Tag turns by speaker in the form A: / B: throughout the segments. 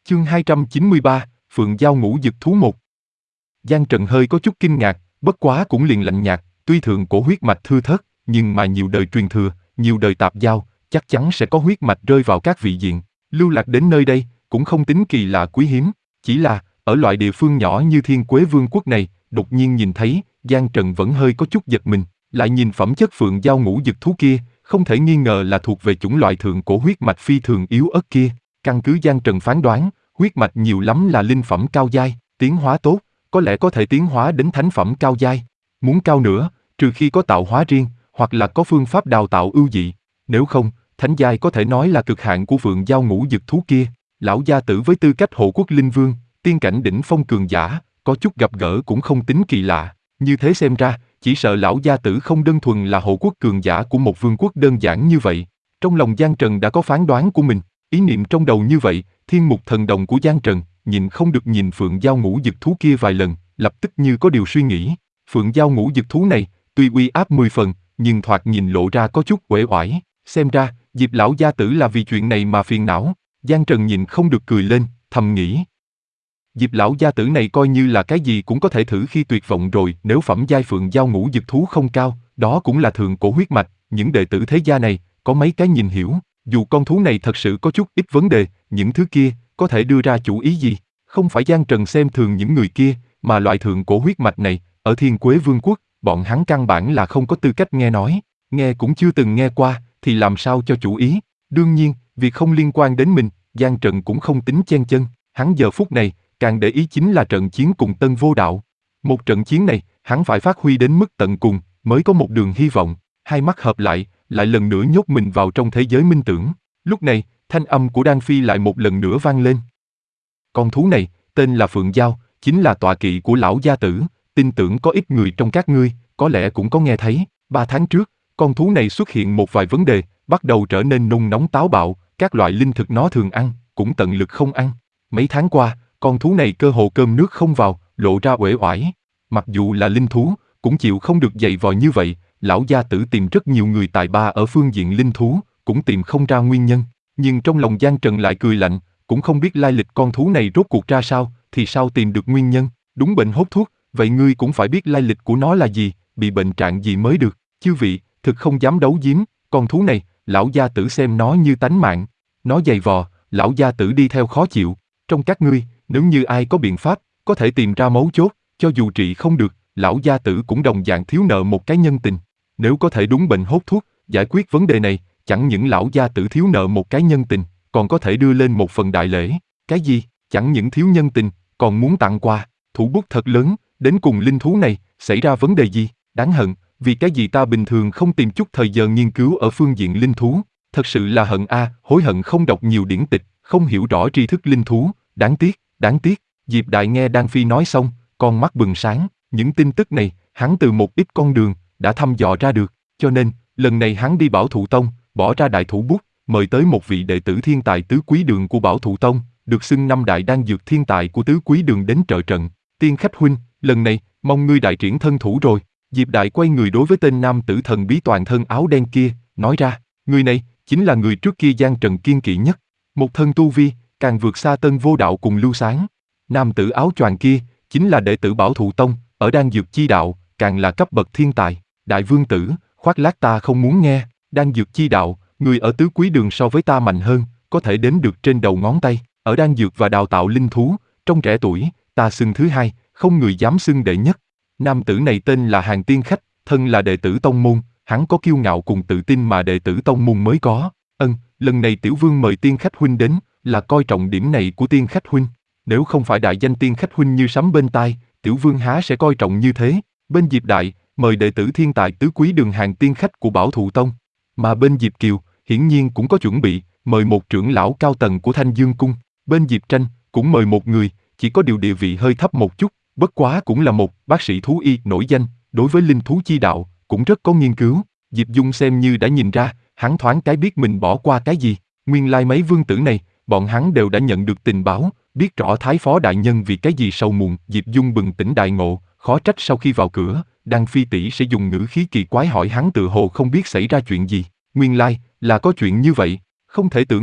A: Chương 293, Phượng Giao Ngũ Dực Thú 1. Giang Trần hơi có chút kinh ngạc, bất quá cũng liền lạnh nhạt, tuy thượng cổ huyết mạch thưa thớt, nhưng mà nhiều đời truyền thừa, nhiều đời tạp giao, chắc chắn sẽ có huyết mạch rơi vào các vị diện. Lưu lạc đến nơi đây, cũng không tính kỳ lạ quý hiếm, chỉ là, ở loại địa phương nhỏ như Thiên Quế Vương quốc này, đột nhiên nhìn thấy, Giang Trần vẫn hơi có chút giật mình, lại nhìn phẩm chất Phượng Giao Ngũ Dực Thú kia, không thể nghi ngờ là thuộc về chủng loại thượng cổ huyết mạch phi thường yếu ớt kia. Căn cứ Giang Trần phán đoán, huyết mạch nhiều lắm là linh phẩm cao giai, tiến hóa tốt, có lẽ có thể tiến hóa đến thánh phẩm cao giai. Muốn cao nữa, trừ khi có tạo hóa riêng, hoặc là có phương pháp đào tạo ưu dị. Nếu không, thánh giai có thể nói là cực hạn của Phượng Giao Ngũ Dực Thú kia. Lão gia tử với tư cách hộ quốc linh vương, tiên cảnh đỉnh phong cường giả, có chút gặp gỡ cũng không tính kỳ lạ. Như thế xem ra, chỉ sợ lão gia tử không đơn thuần là hộ quốc cường giả của một vương quốc đơn giản như vậy. Trong lòng Giang Trần đã có phán đoán của mình, ý niệm trong đầu như vậy, thiên mục thần đồng của Giang Trần, nhìn không được nhìn Phượng Giao Ngũ Dực Thú kia vài lần, lập tức như có điều suy nghĩ. Phượng Giao Ngũ Dực Thú này, tuy uy áp 10 phần, nhưng thoạt nhìn lộ ra có chút uể oải. Xem ra, Diệp lão gia tử là vì chuyện này mà phiền não. Giang Trần nhìn không được cười lên, thầm nghĩ. Diệp lão gia tử này coi như là cái gì cũng có thể thử khi tuyệt vọng rồi. Nếu phẩm giai Phượng Giao Ngũ Dực Thú không cao, đó cũng là thượng cổ huyết mạch. Những đệ tử thế gia này, có mấy cái nhìn hiểu. Dù con thú này thật sự có chút ít vấn đề, những thứ kia, có thể đưa ra chủ ý gì? Không phải Giang Trần xem thường những người kia, mà loại thượng cổ huyết mạch này, ở Thiên Quế Vương quốc, bọn hắn căn bản là không có tư cách nghe nói. Nghe cũng chưa từng nghe qua, thì làm sao cho chủ ý? Đương nhiên, việc không liên quan đến mình, Giang Trần cũng không tính chen chân. Hắn giờ phút này, càng để ý chính là trận chiến cùng Tân Vô Đạo. Một trận chiến này, hắn phải phát huy đến mức tận cùng, mới có một đường hy vọng. Hai mắt hợp lại lần nữa nhốt mình vào trong thế giới minh tưởng. Lúc này, thanh âm của Đan Phi lại một lần nữa vang lên. Con thú này, tên là Phượng Giao, chính là tọa kỵ của lão gia tử, tin tưởng có ít người trong các ngươi, có lẽ cũng có nghe thấy. 3 tháng trước, con thú này xuất hiện một vài vấn đề, bắt đầu trở nên nôn nóng táo bạo, các loại linh thực nó thường ăn, cũng tận lực không ăn. Mấy tháng qua, con thú này cơ hồ cơm nước không vào, lộ ra uể oải. Mặc dù là linh thú, cũng chịu không được dày vò như vậy. Lão gia tử tìm rất nhiều người tài ba ở phương diện linh thú, cũng tìm không ra nguyên nhân. Nhưng trong lòng Giang Trần lại cười lạnh, cũng không biết lai lịch con thú này rốt cuộc ra sao, thì sao tìm được nguyên nhân. Đúng bệnh hốt thuốc, vậy ngươi cũng phải biết lai lịch của nó là gì, bị bệnh trạng gì mới được. Chư vị, thực không dám đấu giếm, con thú này, lão gia tử xem nó như tánh mạng. Nó dày vò, lão gia tử đi theo khó chịu. Trong các ngươi, nếu như ai có biện pháp, có thể tìm ra mấu chốt, cho dù trị không được, lão gia tử cũng đồng dạng thiếu nợ một cái nhân tình. Nếu có thể đúng bệnh hốt thuốc, giải quyết vấn đề này, chẳng những lão gia tử thiếu nợ một cái nhân tình, còn có thể đưa lên một phần đại lễ. Cái gì? Chẳng những thiếu nhân tình, còn muốn tặng quà, thủ bút thật lớn, đến cùng linh thú này, xảy ra vấn đề gì? Đáng hận, vì cái gì ta bình thường không tìm chút thời giờ nghiên cứu ở phương diện linh thú, thật sự là hận a, hối hận không đọc nhiều điển tịch, không hiểu rõ tri thức linh thú, đáng tiếc. Diệp Đại nghe Đan Phi nói xong, con mắt bừng sáng, những tin tức này, hắn từ một ít con đường, đã thăm dò ra được, cho nên, lần này hắn đi Bảo Thụ Tông, bỏ ra đại thủ bút, mời tới một vị đệ tử thiên tài tứ quý đường của Bảo Thụ Tông, được xưng 5 đại đan dược thiên tài của tứ quý đường đến trợ trận. Tiên khách huynh, lần này, mong ngươi đại triển thân thủ rồi. Diệp Đại quay người đối với tên nam tử thần bí toàn thân áo đen kia, nói ra, người này, chính là người trước kia Giang Trần kiên kỵ nhất. Một thân tu vi, càng vượt xa Tân Vô Đạo cùng Lưu Sáng. Nam tử áo choàng kia, chính là đệ tử Bảo Thụ Tông, ở đan dược chi đạo, càng là cấp bậc thiên tài. Đại vương tử, khoác lác ta không muốn nghe, đan dược chi đạo, người ở tứ quý đường so với ta mạnh hơn, có thể đếm được trên đầu ngón tay. Ở đan dược và đào tạo linh thú, trong trẻ tuổi, ta xưng thứ hai, không người dám xưng đệ nhất. Nam tử này tên là Hàn Tiên Khách, thân là đệ tử tông môn, hắn có kiêu ngạo cùng tự tin mà đệ tử tông môn mới có. Lần này tiểu vương mời Tiên Khách huynh đến, là coi trọng điểm này của Tiên Khách huynh. Nếu không phải đại danh Tiên Khách huynh như sấm bên tai, tiểu vương há sẽ coi trọng như thế. Bên Diệp Đại, mời đệ tử thiên tài tứ quý đường Hàn Tiên Khách của Bảo Thụ Tông. Mà bên Diệp Kiều, hiển nhiên cũng có chuẩn bị, mời một trưởng lão cao tầng của Thanh Dương Cung. Bên Diệp Tranh, cũng mời một người, chỉ có điều địa vị hơi thấp một chút, bất quá cũng là một bác sĩ thú y nổi danh, đối với linh thú chi đạo, cũng rất có nghiên cứu. Diệp Dung xem như đã nhìn ra, hắn thoáng cái biết mình bỏ qua cái gì. Nguyên lai mấy vương tử này, bọn hắn đều đã nhận được tình báo, biết rõ Thái Phó đại nhân vì cái gì sầu muộn. Diệp Dung bừng tỉnh đại ngộ, khó trách sau khi vào cửa, Đan Phi tỷ sẽ dùng ngữ khí kỳ quái hỏi hắn tự hồ không biết xảy ra chuyện gì. Nguyên lai, là có chuyện như vậy, không thể tưởng được,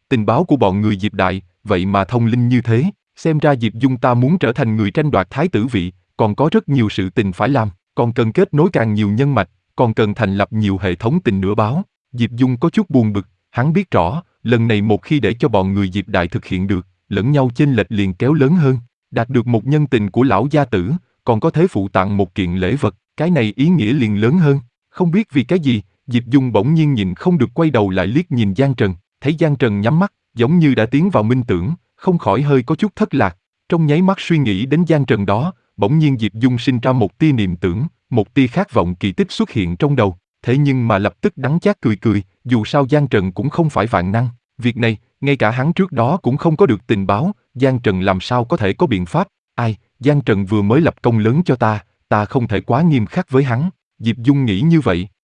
A: tình báo của bọn người Diệp Đại, vậy mà thông linh như thế, xem ra Diệp Dung ta muốn trở thành người tranh đoạt thái tử vị, còn có rất nhiều sự tình phải làm, còn cần kết nối càng nhiều nhân mạch, còn cần thành lập nhiều hệ thống tình nửa báo. Diệp Dung có chút buồn bực, hắn biết rõ, lần này một khi để cho bọn người Diệp Đại thực hiện được, lẫn nhau chênh lệch liền kéo lớn hơn, đạt được một nhân tình của lão gia tử, còn có thể phụ tặng một kiện lễ vật, cái này ý nghĩa liền lớn hơn. Không biết vì cái gì, Diệp Dung bỗng nhiên nhìn không được quay đầu lại liếc nhìn Giang Trần, thấy Giang Trần nhắm mắt, giống như đã tiến vào minh tưởng, không khỏi hơi có chút thất lạc. Trong nháy mắt suy nghĩ đến Giang Trần đó, bỗng nhiên Diệp Dung sinh ra một tia niệm tưởng, một tia khát vọng kỳ tích xuất hiện trong đầu, thế nhưng mà lập tức đắng chát cười cười, dù sao Giang Trần cũng không phải vạn năng, việc này, ngay cả hắn trước đó cũng không có được tình báo, Giang Trần làm sao có thể có biện pháp, Giang Trần vừa mới lập công lớn cho ta không thể quá nghiêm khắc với hắn, Diệp Dung nghĩ như vậy,